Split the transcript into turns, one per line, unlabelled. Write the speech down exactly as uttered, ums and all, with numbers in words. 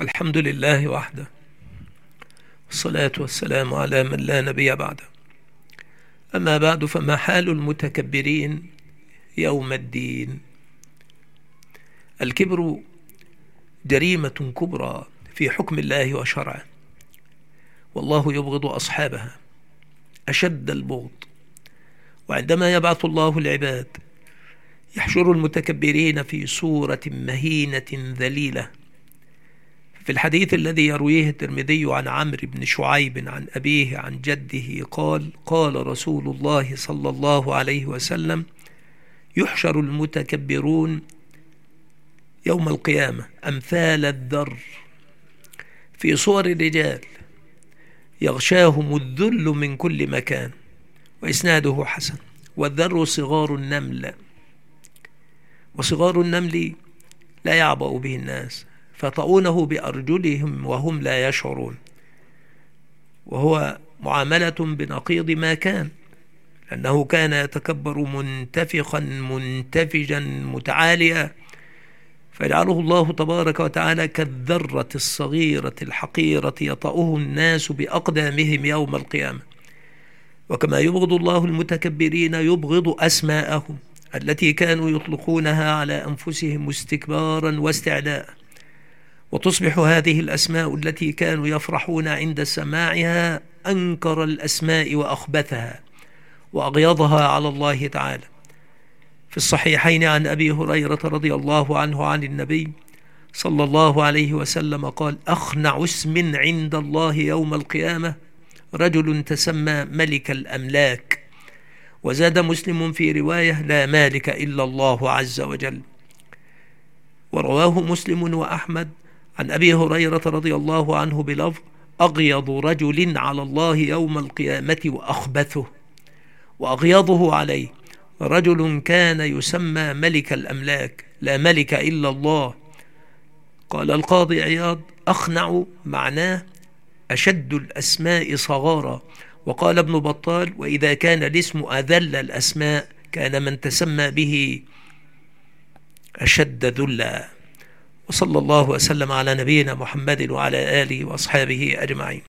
الحمد لله وحده، والصلاة والسلام على من لا نبي بعده. أما بعد، فما حال المتكبرين يوم الدين؟ الكبر جريمة كبرى في حكم الله وشرعه، والله يبغض أصحابها أشد البغض. وعندما يبعث الله العباد يحشر المتكبرين في صورة مهينة ذليلة. في الحديث الذي يرويه الترمذي عن عمرو بن شعيب عن أبيه عن جده قال: قال رسول الله صلى الله عليه وسلم: يحشر المتكبرون يوم القيامة أمثال الذر في صور الرجال يغشاهم الذل من كل مكان. وإسناده حسن. والذر صغار النمل، وصغار النمل لا يعبأ به الناس فطؤونه بأرجلهم وهم لا يشعرون، وهو معاملة بنقيض ما كان، لأنه كان يتكبر منتفخا منتفجا متعاليا، فيجعله الله تبارك وتعالى كالذرة الصغيرة الحقيرة يطأه الناس بأقدامهم يوم القيامة. وكما يبغض الله المتكبرين يبغض أسماءهم التي كانوا يطلقونها على أنفسهم استكبارا واستعلاء، وتصبح هذه الأسماء التي كانوا يفرحون عند سماعها أنكر الأسماء وأخبثها وأغيظها على الله تعالى. في الصحيحين عن أبي هريرة رضي الله عنه عن النبي صلى الله عليه وسلم قال: أخنع اسم عند الله يوم القيامة رجل تسمى ملك الأملاك. وزاد مسلم في رواية: لا مالك إلا الله عز وجل. ورواه مسلم وأحمد عن أبي هريرة رضي الله عنه بلفظ: أغيض رجل على الله يوم القيامة وأخبثه. وأغيضه عليه رجل كان يسمى ملك الأملاك، لا ملك إلا الله. قال القاضي عياض: أخنع معناه أشد الأسماء صغارا. وقال ابن بطال: وإذا كان الاسم أذل الأسماء كان من تسمى به أشد ذلا. وصلى الله وسلم على نبينا محمد وعلى آله وأصحابه أجمعين.